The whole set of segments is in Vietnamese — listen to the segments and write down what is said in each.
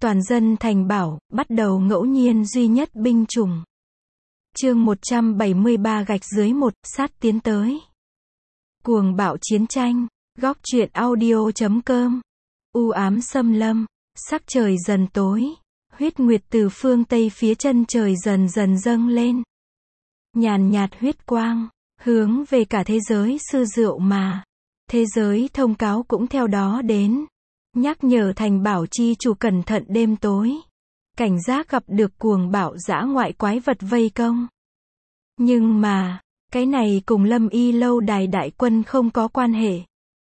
Toàn dân thành bảo, bắt đầu ngẫu nhiên duy nhất binh chủng. Chương 173 gạch dưới một, sát tiến tới. Cuồng bạo chiến tranh. Góc truyện audio.com. U ám xâm lâm. Sắc trời dần tối. Huyết nguyệt từ phương Tây phía chân trời dần dần dâng lên. Nhàn nhạt huyết quang, hướng về cả thế giới sư rượu mà. Thế giới thông cáo cũng theo đó đến. Nhắc nhở thành bảo chi chủ cẩn thận đêm tối. Cảnh giác gặp được cuồng bạo dã ngoại quái vật vây công. Nhưng mà, cái này cùng Lâm Y lâu đài đại quân không có quan hệ.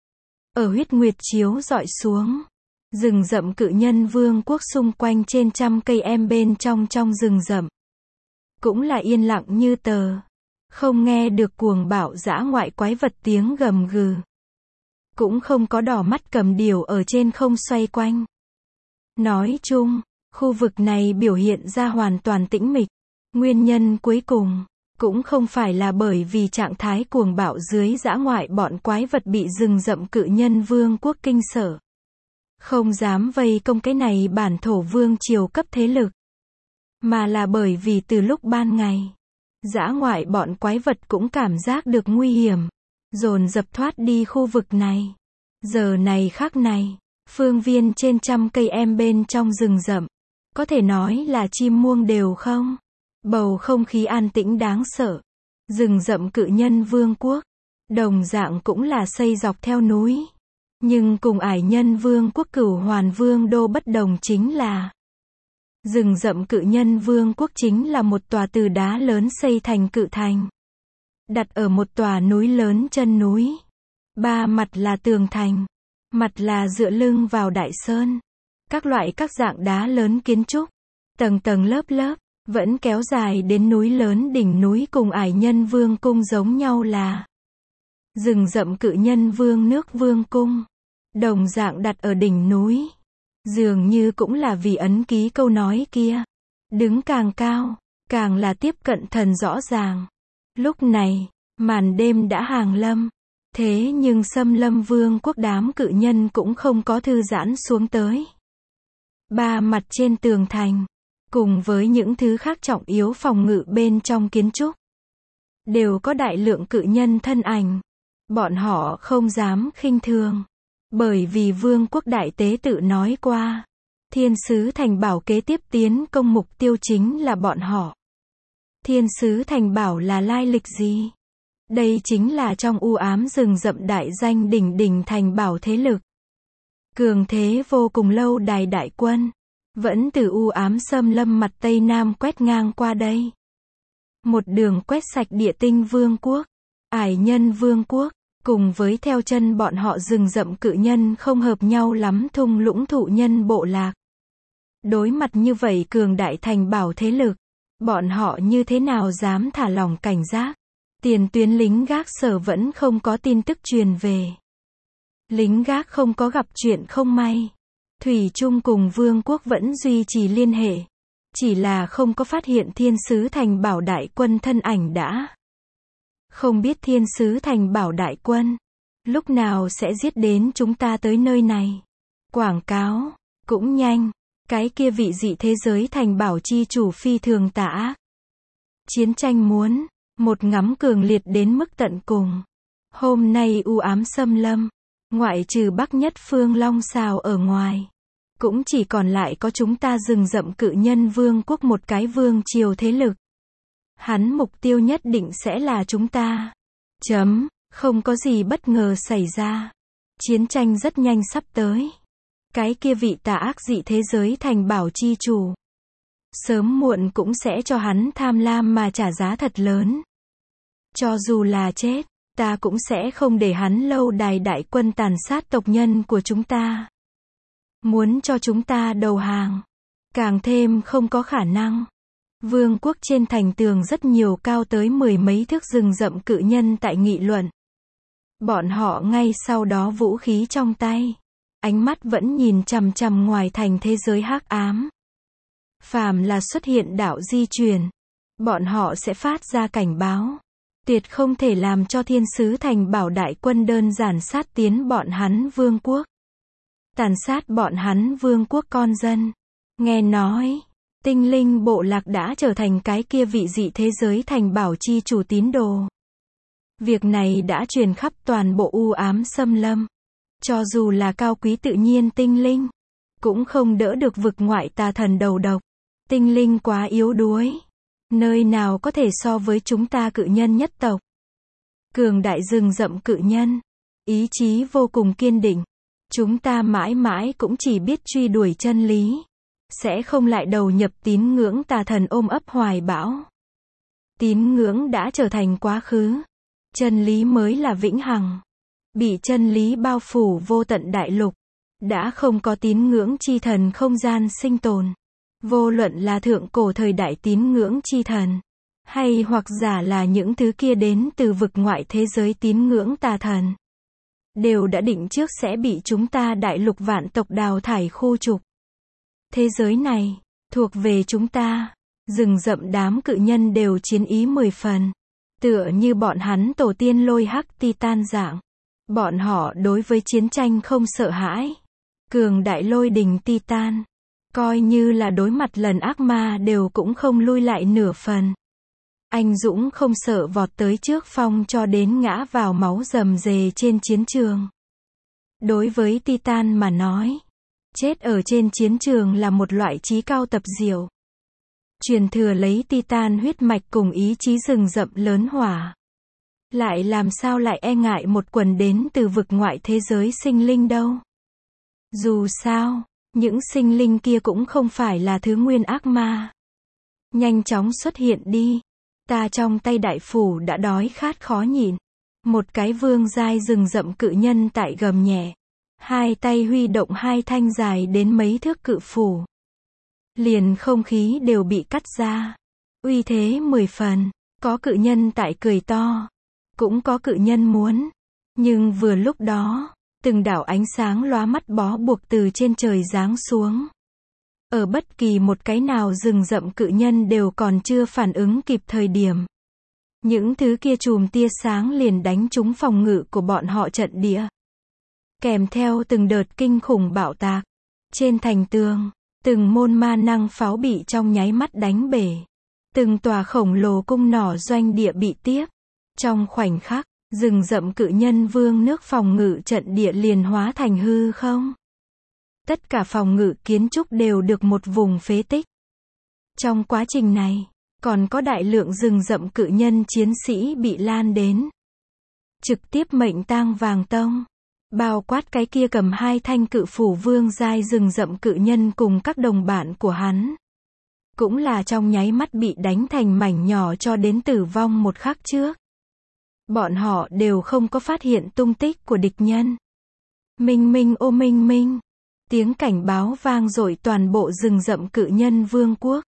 Ở huyết nguyệt chiếu dọi xuống, rừng rậm cự nhân vương quốc xung quanh trên trăm cây em bên trong rừng rậm. Cũng là yên lặng như tờ. Không nghe được cuồng bạo dã ngoại quái vật tiếng gầm gừ. Cũng không có đỏ mắt cầm điểu ở trên không xoay quanh. Nói chung, khu vực này biểu hiện ra hoàn toàn tĩnh mịch. Nguyên nhân cuối cùng, cũng không phải là bởi vì trạng thái cuồng bạo dưới dã ngoại bọn quái vật bị rừng rậm cự nhân vương quốc kinh sợ. Không dám vây công cái này bản thổ vương triều cấp thế lực. Mà là bởi vì từ lúc ban ngày, dã ngoại bọn quái vật cũng cảm giác được nguy hiểm. Dồn dập thoát đi khu vực này. Giờ này khắc này, phương viên trên trăm cây em bên trong rừng rậm. Có thể nói là chim muông đều không. Bầu không khí an tĩnh đáng sợ. Rừng rậm cự nhân vương quốc. Đồng dạng cũng là xây dọc theo núi. Nhưng cùng ải nhân vương quốc Cửu Hoàn Vương đô bất đồng chính là rừng rậm cự nhân vương quốc chính là một tòa từ đá lớn xây thành cự thành. Đặt ở một tòa núi lớn chân núi. Ba mặt là tường thành. Mặt là dựa lưng vào đại sơn. Các loại các dạng đá lớn kiến trúc. Tầng tầng lớp lớp. Vẫn kéo dài đến núi lớn đỉnh núi cùng ải nhân vương cung giống nhau là rừng rậm cự nhân vương nước vương cung. Đồng dạng đặt ở đỉnh núi. Dường như cũng là vì ấn ký câu nói kia. Đứng càng cao, càng là tiếp cận thần rõ ràng. Lúc này, màn đêm đã hàng lâm. Thế nhưng xâm lâm vương quốc đám cự nhân cũng không có thư giãn xuống tới. Ba mặt trên tường thành, cùng với những thứ khác trọng yếu phòng ngự bên trong kiến trúc, đều có đại lượng cự nhân thân ảnh. Bọn họ không dám khinh thường. Bởi vì vương quốc đại tế tự nói qua, thiên sứ thành bảo kế tiếp tiến công mục tiêu chính là bọn họ. Thiên sứ thành bảo là lai lịch gì? Đây chính là trong u ám rừng rậm đại danh đỉnh đỉnh thành bảo thế lực. Cường thế vô cùng lâu đài đại quân. Vẫn từ u ám xâm lâm mặt Tây Nam quét ngang qua đây. Một đường quét sạch địa tinh vương quốc, ải nhân vương quốc, cùng với theo chân bọn họ rừng rậm cự nhân không hợp nhau lắm thung lũng thụ nhân bộ lạc. Đối mặt như vậy cường đại thành bảo thế lực, bọn họ như thế nào dám thả lỏng cảnh giác. Tiền tuyến lính gác sở vẫn không có tin tức truyền về. Lính gác không có gặp chuyện không may. Thủy chung cùng vương quốc vẫn duy trì liên hệ. Chỉ là không có phát hiện thiên sứ thành bảo đại quân thân ảnh đã. Không biết thiên sứ thành bảo đại quân lúc nào sẽ giết đến chúng ta tới nơi này. Quảng cáo cũng nhanh. Cái kia vị dị thế giới thành bảo chi chủ phi thường tà ác. Chiến tranh muốn một ngắm cường liệt đến mức tận cùng. Hôm nay u ám xâm lâm, ngoại trừ Bắc Nhất Phương Long Sào ở ngoài, cũng chỉ còn lại có chúng ta rừng rậm cự nhân vương quốc một cái vương triều thế lực. Hắn mục tiêu nhất định sẽ là chúng ta. Không có gì bất ngờ xảy ra. Chiến tranh rất nhanh sắp tới. Cái kia vị tà ác dị thế giới thành bảo chi chủ, sớm muộn cũng sẽ cho hắn tham lam mà trả giá thật lớn. Cho dù là chết, ta cũng sẽ không để hắn lâu đài đại quân tàn sát tộc nhân của chúng ta. Muốn cho chúng ta đầu hàng, càng thêm không có khả năng. Vương quốc trên thành tường rất nhiều cao tới mười mấy thước rừng rậm cự nhân tại nghị luận. Bọn họ ngay sau đó vũ khí trong tay, ánh mắt vẫn nhìn chằm chằm ngoài thành thế giới hắc ám. Phàm là xuất hiện đạo di chuyển, bọn họ sẽ phát ra cảnh báo. Tuyệt không thể làm cho thiên sứ thành bảo đại quân đơn giản sát tiến bọn hắn vương quốc. Tàn sát bọn hắn vương quốc con dân. Nghe nói, tinh linh bộ lạc đã trở thành cái kia vị dị thế giới thành bảo chi chủ tín đồ. Việc này đã truyền khắp toàn bộ u ám xâm lâm. Cho dù là cao quý tự nhiên tinh linh, cũng không đỡ được vực ngoại tà thần đầu độc. Tinh linh quá yếu đuối. Nơi nào có thể so với chúng ta cự nhân nhất tộc. Cường đại rừng rậm cự nhân. Ý chí vô cùng kiên định. Chúng ta mãi mãi cũng chỉ biết truy đuổi chân lý. Sẽ không lại đầu nhập tín ngưỡng tà thần ôm ấp hoài bão. Tín ngưỡng đã trở thành quá khứ. Chân lý mới là vĩnh hằng. Bị chân lý bao phủ vô tận đại lục. Đã không có tín ngưỡng chi thần không gian sinh tồn. Vô luận là thượng cổ thời đại tín ngưỡng chi thần. Hay hoặc giả là những thứ kia đến từ vực ngoại thế giới tín ngưỡng tà thần. Đều đã định trước sẽ bị chúng ta đại lục vạn tộc đào thải khu trục. Thế giới này, thuộc về chúng ta. Rừng rậm đám cự nhân đều chiến ý 10 phần. Tựa như bọn hắn tổ tiên lôi hắc titan dạng. Bọn họ đối với chiến tranh không sợ hãi. Cường đại lôi đình titan. Coi như là đối mặt lần ác ma đều cũng không lui lại nửa phần. Anh dũng không sợ vọt tới trước phong cho đến ngã vào máu rầm rề trên chiến trường. Đối với Titan mà nói, chết ở trên chiến trường là một loại chí cao tập diệu. Truyền thừa lấy Titan huyết mạch cùng ý chí rừng rậm lớn hỏa. Lại làm sao lại e ngại một quần đến từ vực ngoại thế giới sinh linh đâu. Dù sao, những sinh linh kia cũng không phải là thứ nguyên ác ma. Nhanh chóng xuất hiện đi. Ta trong tay đại phủ đã đói khát khó nhịn. Một cái vương giai rừng rậm cự nhân tại gầm nhẹ. Hai tay huy động hai thanh dài đến mấy thước cự phủ. Liền không khí đều bị cắt ra. Uy thế 10 phần. Có cự nhân tại cười to. Cũng có cự nhân muốn. Nhưng vừa lúc đó, từng đảo ánh sáng lóa mắt bó buộc từ trên trời giáng xuống. Ở bất kỳ một cái nào rừng rậm cự nhân đều còn chưa phản ứng kịp thời điểm. Những thứ kia chùm tia sáng liền đánh trúng phòng ngự của bọn họ trận địa. Kèm theo từng đợt kinh khủng bạo tạc. Trên thành tường, từng môn ma năng pháo bị trong nháy mắt đánh bể. Từng tòa khổng lồ cung nỏ doanh địa bị tiếp. Trong khoảnh khắc, rừng rậm cự nhân vương nước phòng ngự trận địa liền hóa thành hư không. Tất cả phòng ngự kiến trúc đều được một vùng phế tích. Trong quá trình này, còn có đại lượng rừng rậm cự nhân chiến sĩ bị lan đến. Trực tiếp mệnh tang vàng tông. Bao quát cái kia cầm hai thanh cự phủ vương giai rừng rậm cự nhân cùng các đồng bạn của hắn. Cũng là trong nháy mắt bị đánh thành mảnh nhỏ cho đến tử vong một khắc trước. Bọn họ đều không có phát hiện tung tích của địch nhân. Minh minh ô minh minh. Tiếng cảnh báo vang dội toàn bộ rừng rậm cự nhân vương quốc.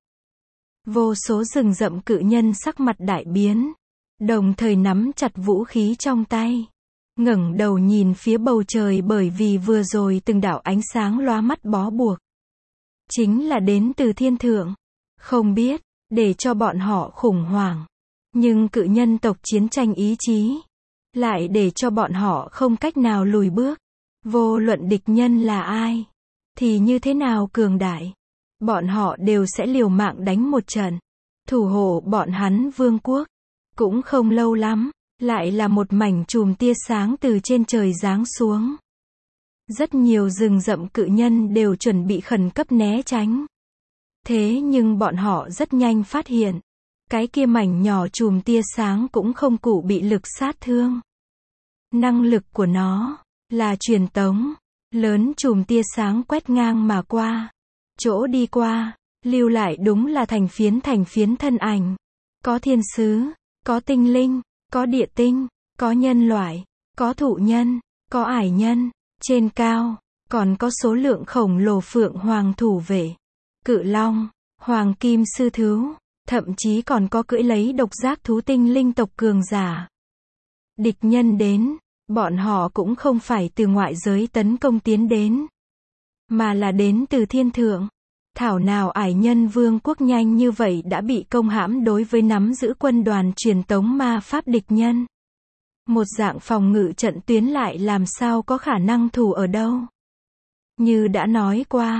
Vô số rừng rậm cự nhân sắc mặt đại biến. Đồng thời nắm chặt vũ khí trong tay. Ngẩng đầu nhìn phía bầu trời bởi vì vừa rồi từng đảo ánh sáng lóa mắt bó buộc. Chính là đến từ thiên thượng. Không biết, để cho bọn họ khủng hoảng. Nhưng cự nhân tộc chiến tranh ý chí. Lại để cho bọn họ không cách nào lùi bước. Vô luận địch nhân là ai. Thì như thế nào cường đại. Bọn họ đều sẽ liều mạng đánh một trận. Thủ hộ bọn hắn vương quốc. Cũng không lâu lắm. Lại là một mảnh chùm tia sáng từ trên trời giáng xuống. Rất nhiều rừng rậm cự nhân đều chuẩn bị khẩn cấp né tránh. Thế nhưng bọn họ rất nhanh phát hiện. Cái kia mảnh nhỏ chùm tia sáng cũng không cụ bị lực sát thương. Năng lực của nó là truyền tống. Lớn chùm tia sáng quét ngang mà qua. Chỗ đi qua, lưu lại đúng là thành phiến thân ảnh. Có thiên sứ, có tinh linh, có địa tinh, có nhân loại, có thụ nhân, có ải nhân. Trên cao, còn có số lượng khổng lồ phượng hoàng thủ vệ. Cự long, hoàng kim sư thú. Thậm chí còn có cưỡi lấy độc giác thú tinh linh tộc cường giả. Địch nhân đến, bọn họ cũng không phải từ ngoại giới tấn công tiến đến. Mà là đến từ thiên thượng. Thảo nào ải nhân vương quốc nhanh như vậy đã bị công hãm đối với nắm giữ quân đoàn truyền tống ma pháp địch nhân. Một dạng phòng ngự trận tuyến lại làm sao có khả năng thủ ở đâu. Như đã nói qua,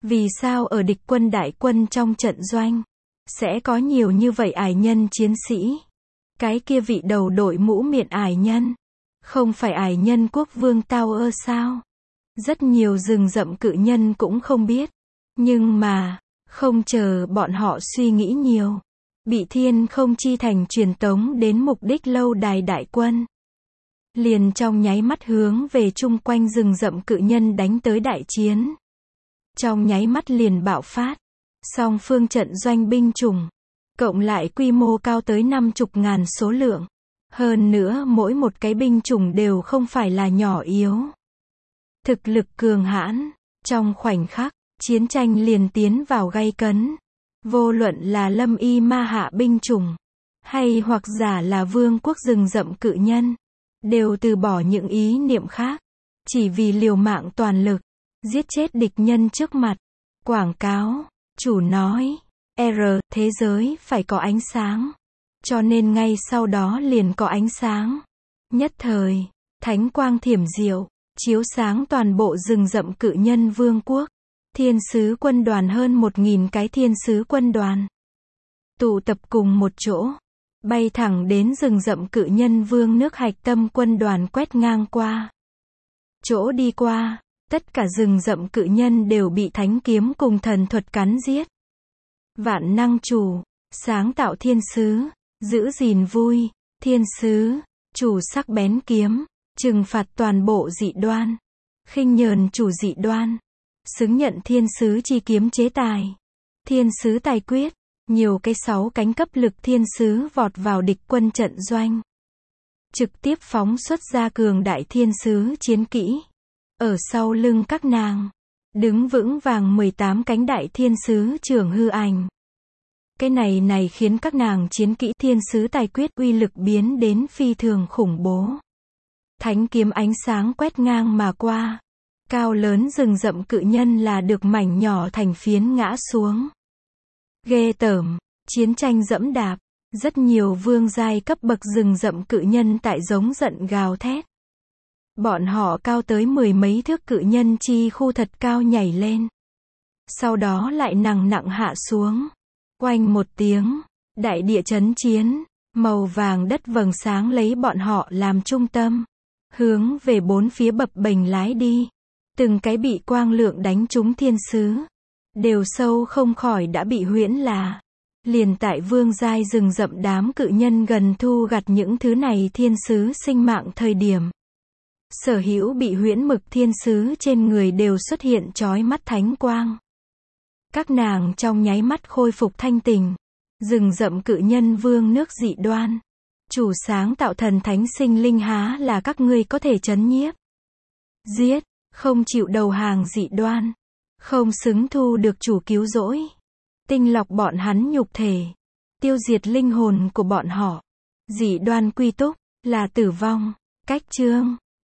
Vì sao ở địch quân đại quân trong trận doanh, sẽ có nhiều như vậy ải nhân chiến sĩ? Cái kia vị đầu đội mũ miệng ải nhân, không phải ải nhân quốc vương Tao ơ sao? Rất nhiều rừng rậm cự nhân cũng không biết. Nhưng mà, không chờ bọn họ suy nghĩ nhiều, Bị Thiên Không Chi Thành truyền tống đến mục đích lâu đài đại quân. Liền trong nháy mắt hướng về chung quanh rừng rậm cự nhân đánh tới đại chiến. Trong nháy mắt liền bạo phát. Song phương trận doanh binh chủng, cộng lại quy mô cao tới 50.000 số lượng. Hơn nữa mỗi một cái binh chủng đều không phải là nhỏ yếu. Thực lực cường hãn, trong khoảnh khắc, chiến tranh liền tiến vào gay cấn. Vô luận là Lâm Y Ma Hạ binh chủng, hay hoặc giả là vương quốc rừng rậm cự nhân, đều từ bỏ những ý niệm khác, chỉ vì liều mạng toàn lực, giết chết địch nhân trước mặt. Quảng cáo, chủ nói, thế giới phải có ánh sáng. Cho nên ngay sau đó liền có ánh sáng. Nhất thời, thánh quang thiểm diệu, chiếu sáng toàn bộ rừng rậm cự nhân vương quốc. Thiên sứ quân đoàn hơn 1.000 cái thiên sứ quân đoàn tụ tập cùng một chỗ, bay thẳng đến rừng rậm cự nhân vương nước hạch tâm quân đoàn quét ngang qua. Chỗ đi qua, tất cả rừng rậm cự nhân đều bị thánh kiếm cùng thần thuật cắn giết. Vạn năng chủ, sáng tạo thiên sứ, giữ gìn vui, thiên sứ, chủ sắc bén kiếm, trừng phạt toàn bộ dị đoan, khinh nhờn chủ dị đoan, xứng nhận thiên sứ chi kiếm chế tài, thiên sứ tài quyết, nhiều cái 6 cánh cấp lực thiên sứ vọt vào địch quân trận doanh. Trực tiếp phóng xuất ra cường đại thiên sứ chiến kỹ. Ở sau lưng các nàng, đứng vững vàng 18 cánh đại thiên sứ trưởng hư ảnh. Cái này khiến các nàng chiến kỹ thiên sứ tài quyết uy lực biến đến phi thường khủng bố. Thánh kiếm ánh sáng quét ngang mà qua. Cao lớn rừng rậm cự nhân là được mảnh nhỏ thành phiến ngã xuống. Ghê tởm, chiến tranh dẫm đạp, rất nhiều vương giai cấp bậc rừng rậm cự nhân tại giống giận gào thét. Bọn họ cao tới 10 mấy thước cự nhân chi khu thật cao nhảy lên. Sau đó lại nặng hạ xuống. Oanh một tiếng, đại địa chấn chiến, màu vàng đất vầng sáng lấy bọn họ làm trung tâm, hướng về bốn phía bập bềnh lái đi. Từng cái bị quang lượng đánh trúng thiên sứ, đều sâu không khỏi đã bị huyễn là. Liền tại vương giai rừng rậm đám cự nhân gần thu gặt những thứ này thiên sứ sinh mạng thời điểm. Sở hữu bị huyễn mực thiên sứ trên người đều xuất hiện chói mắt thánh quang. Các nàng trong nháy mắt khôi phục thanh tình. Rừng rậm cự nhân vương nước dị đoan. Chủ sáng tạo thần thánh sinh linh há là các ngươi có thể trấn nhiếp. Giết, không chịu đầu hàng dị đoan. Không xứng thu được chủ cứu rỗi. Tinh lọc bọn hắn nhục thể. Tiêu diệt linh hồn của bọn họ. Dị đoan quy túc, là tử vong. Cách chương.